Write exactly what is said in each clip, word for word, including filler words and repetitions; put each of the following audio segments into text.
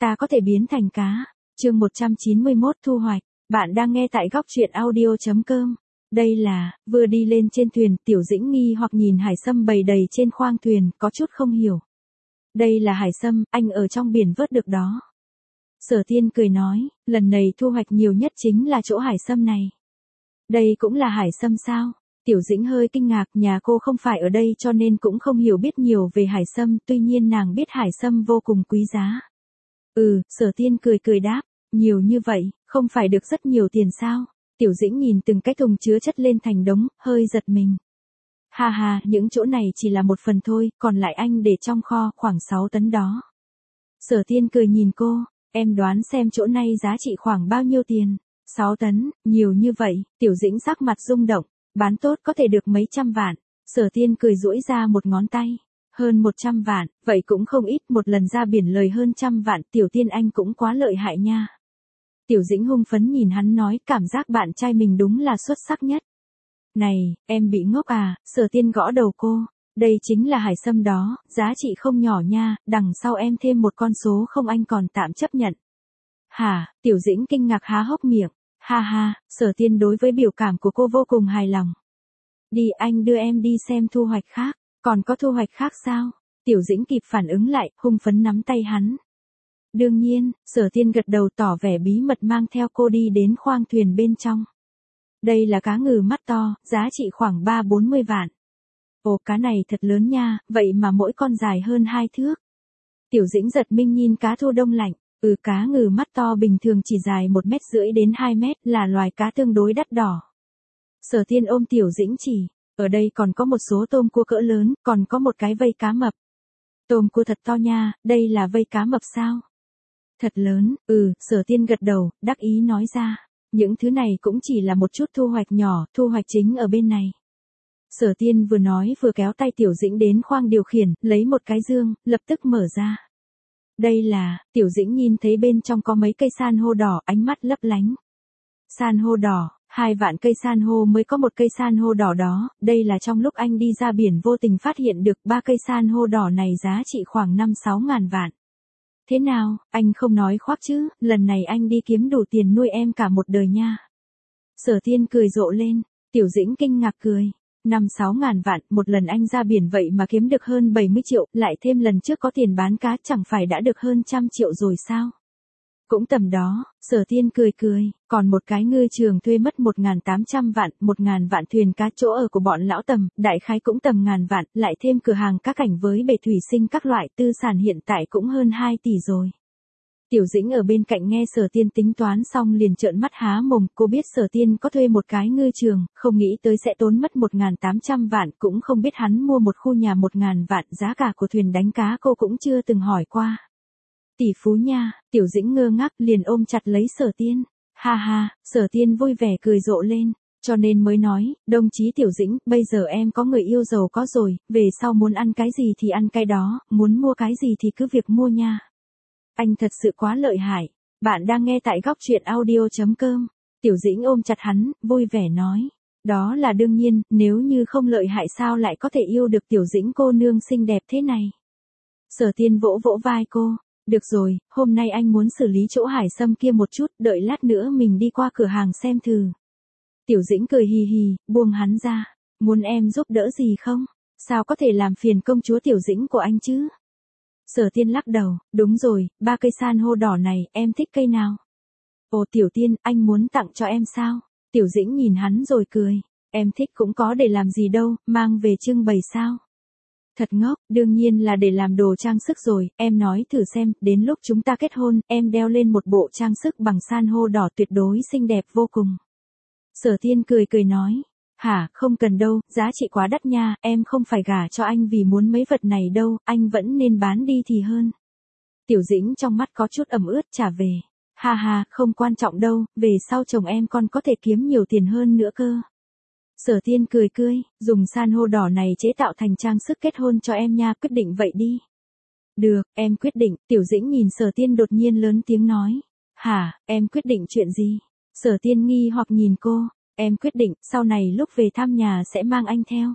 ta có thể biến thành cá. Chương một trăm chín mươi mốt thu hoạch. Bạn đang nghe tại góc truyện audio chấm com. Đây là, vừa đi lên trên thuyền, Tiểu Dĩnh nghi hoặc nhìn hải sâm bầy đầy trên khoang thuyền, có chút không hiểu. Đây là hải sâm, anh ở trong biển vớt được đó. Sở Tiên cười nói, lần này thu hoạch nhiều nhất chính là chỗ hải sâm này. Đây cũng là hải sâm sao? Tiểu Dĩnh hơi kinh ngạc, nhà cô không phải ở đây cho nên cũng không hiểu biết nhiều về hải sâm, tuy nhiên nàng biết hải sâm vô cùng quý giá. Ừ, Sở Tiên cười cười đáp, nhiều như vậy, không phải được rất nhiều tiền sao? Tiểu Dĩnh nhìn từng cái thùng chứa chất lên thành đống, hơi giật mình. Ha ha, những chỗ này chỉ là một phần thôi, còn lại anh để trong kho, khoảng sáu tấn đó. Sở Tiên cười nhìn cô, em đoán xem chỗ này giá trị khoảng bao nhiêu tiền? sáu tấn, nhiều như vậy. Tiểu Dĩnh sắc mặt rung động, bán tốt có thể được mấy trăm vạn. Sở Tiên cười duỗi ra một ngón tay, hơn một trăm vạn, vậy cũng không ít, một lần ra biển lời hơn trăm vạn, Tiểu Tiên anh cũng quá lợi hại nha. Tiểu Dĩnh hung phấn nhìn hắn nói, cảm giác bạn trai mình đúng là xuất sắc nhất. Này, em bị ngốc à? Sở Tiên gõ đầu cô, đây chính là hải sâm đó, giá trị không nhỏ nha, đằng sau em thêm một con số không anh còn tạm chấp nhận. Hả? Tiểu Dĩnh kinh ngạc há hốc miệng, ha ha, Sở Tiên đối với biểu cảm của cô vô cùng hài lòng. Đi, anh đưa em đi xem thu hoạch khác, còn có thu hoạch khác sao? Tiểu Dĩnh kịp phản ứng lại, hung phấn nắm tay hắn. Đương nhiên, Sở Tiên gật đầu tỏ vẻ bí mật mang theo cô đi đến khoang thuyền bên trong. Đây là cá ngừ mắt to, giá trị khoảng ba bốn mươi vạn. Ồ, cá này thật lớn nha, vậy mà mỗi con dài hơn hai thước. Tiểu Dĩnh giật mình nhìn cá thu đông lạnh, ừ cá ngừ mắt to bình thường chỉ dài một mét rưỡi đến hai mét, là loài cá tương đối đắt đỏ. Sở Tiên ôm Tiểu Dĩnh chỉ, ở đây còn có một số tôm cua cỡ lớn, còn có một cái vây cá mập. Tôm cua thật to nha, đây là vây cá mập sao? Thật lớn, ừ, Sở Tiên gật đầu, đắc ý nói ra. Những thứ này cũng chỉ là một chút thu hoạch nhỏ, thu hoạch chính ở bên này. Sở Tiên vừa nói vừa kéo tay Tiểu Dĩnh đến khoang điều khiển, lấy một cái dương, lập tức mở ra. Đây là, Tiểu Dĩnh nhìn thấy bên trong có mấy cây san hô đỏ, ánh mắt lấp lánh. San hô đỏ, hai vạn cây san hô mới có một cây san hô đỏ đó, đây là trong lúc anh đi ra biển vô tình phát hiện được ba cây san hô đỏ này giá trị khoảng năm sáu ngàn vạn. Thế nào, anh không nói khoác chứ, lần này anh đi kiếm đủ tiền nuôi em cả một đời nha. Sở Tiên cười rộ lên, Tiểu Dĩnh kinh ngạc cười, năm sáu ngàn vạn, một lần anh ra biển vậy mà kiếm được hơn bảy mươi triệu, lại thêm lần trước có tiền bán cá chẳng phải đã được hơn trăm triệu rồi sao? Cũng tầm đó, Sở Tiên cười cười, còn một cái ngư trường thuê mất một nghìn tám trăm vạn, một nghìn vạn thuyền cá, chỗ ở của bọn lão Tầm, đại khái cũng tầm ngàn vạn, lại thêm cửa hàng cá cảnh với bể thủy sinh các loại, tư sản hiện tại cũng hơn hai tỷ rồi. Tiểu Dĩnh ở bên cạnh nghe Sở Tiên tính toán xong liền trợn mắt há mồm, cô biết Sở Tiên có thuê một cái ngư trường, không nghĩ tới sẽ tốn mất một nghìn tám trăm vạn, cũng không biết hắn mua một khu nhà một nghìn vạn, giá cả của thuyền đánh cá cô cũng chưa từng hỏi qua. Tỷ phú nha, Tiểu Dĩnh ngơ ngác liền ôm chặt lấy Sở Tiên. Ha ha, Sở Tiên vui vẻ cười rộ lên, cho nên mới nói, đồng chí Tiểu Dĩnh, bây giờ em có người yêu giàu có rồi, về sau muốn ăn cái gì thì ăn cái đó, muốn mua cái gì thì cứ việc mua nha. Anh thật sự quá lợi hại. Bạn đang nghe tại góc truyện audio chấm com. Tiểu Dĩnh ôm chặt hắn, vui vẻ nói. Đó là đương nhiên, nếu như không lợi hại sao lại có thể yêu được Tiểu Dĩnh cô nương xinh đẹp thế này. Sở Tiên vỗ vỗ vai cô. Được rồi, hôm nay anh muốn xử lý chỗ hải sâm kia một chút, đợi lát nữa mình đi qua cửa hàng xem thử. Tiểu Dĩnh cười hì hì, buông hắn ra. Muốn em giúp đỡ gì không? Sao có thể làm phiền công chúa Tiểu Dĩnh của anh chứ? Sở Tiên lắc đầu, đúng rồi, ba cây san hô đỏ này, em thích cây nào? Ồ Tiểu Tiên, anh muốn tặng cho em sao? Tiểu Dĩnh nhìn hắn rồi cười, em thích cũng có để làm gì đâu, mang về trưng bày sao? Thật ngốc, đương nhiên là để làm đồ trang sức rồi, em nói thử xem, đến lúc chúng ta kết hôn, em đeo lên một bộ trang sức bằng san hô đỏ tuyệt đối xinh đẹp vô cùng. Sở Tiên cười cười nói, hả, không cần đâu, giá trị quá đắt nha, em không phải gả cho anh vì muốn mấy vật này đâu, anh vẫn nên bán đi thì hơn. Tiểu Dĩnh trong mắt có chút ẩm ướt trả về, ha ha, không quan trọng đâu, về sau chồng em còn có thể kiếm nhiều tiền hơn nữa cơ. Sở Tiên cười cười, dùng san hô đỏ này chế tạo thành trang sức kết hôn cho em nha, quyết định vậy đi. Được, em quyết định. Tiểu Dĩnh nhìn Sở Tiên đột nhiên lớn tiếng nói. Hả, em quyết định chuyện gì? Sở Tiên nghi hoặc nhìn cô, em quyết định, sau này lúc về thăm nhà sẽ mang anh theo.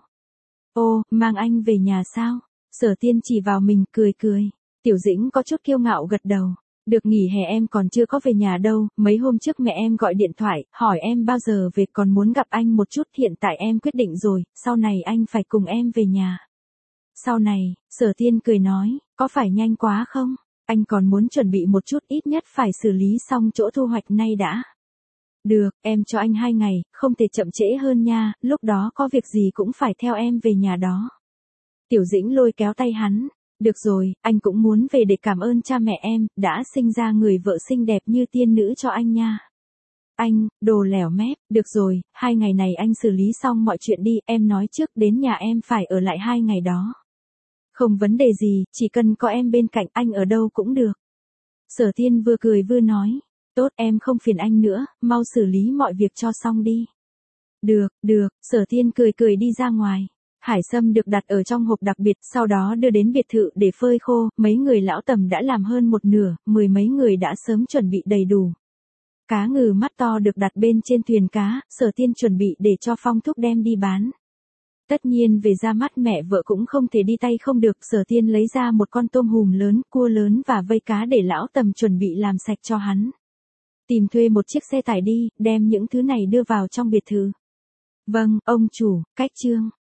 Ô, mang anh về nhà sao? Sở Tiên chỉ vào mình cười cười. Tiểu Dĩnh có chút kiêu ngạo gật đầu. Được nghỉ hè em còn chưa có về nhà đâu, mấy hôm trước mẹ em gọi điện thoại, hỏi em bao giờ về, còn muốn gặp anh một chút, hiện tại em quyết định rồi, sau này anh phải cùng em về nhà. Sau này, Sở Tiên cười nói, có phải nhanh quá không? Anh còn muốn chuẩn bị một chút, ít nhất phải xử lý xong chỗ thu hoạch nay đã. Được, em cho anh hai ngày, không thể chậm trễ hơn nha, lúc đó có việc gì cũng phải theo em về nhà đó. Tiểu Dĩnh lôi kéo tay hắn. Được rồi, anh cũng muốn về để cảm ơn cha mẹ em, đã sinh ra người vợ xinh đẹp như tiên nữ cho anh nha. Anh, đồ lẻo mép, được rồi, hai ngày này anh xử lý xong mọi chuyện đi, em nói trước đến nhà em phải ở lại hai ngày đó. Không vấn đề gì, chỉ cần có em bên cạnh, anh ở đâu cũng được. Sở Tiên vừa cười vừa nói, tốt, em không phiền anh nữa, mau xử lý mọi việc cho xong đi. Được, được, Sở Tiên cười cười đi ra ngoài. Hải sâm được đặt ở trong hộp đặc biệt, sau đó đưa đến biệt thự để phơi khô, mấy người lão Tầm đã làm hơn một nửa, mười mấy người đã sớm chuẩn bị đầy đủ. Cá ngừ mắt to được đặt bên trên thuyền cá, Sở Tiên chuẩn bị để cho Phong Thúc đem đi bán. Tất nhiên về ra mắt mẹ vợ cũng không thể đi tay không được, Sở Tiên lấy ra một con tôm hùm lớn, cua lớn và vây cá để lão Tầm chuẩn bị làm sạch cho hắn. Tìm thuê một chiếc xe tải đi, đem những thứ này đưa vào trong biệt thự. Vâng, ông chủ, cách chương.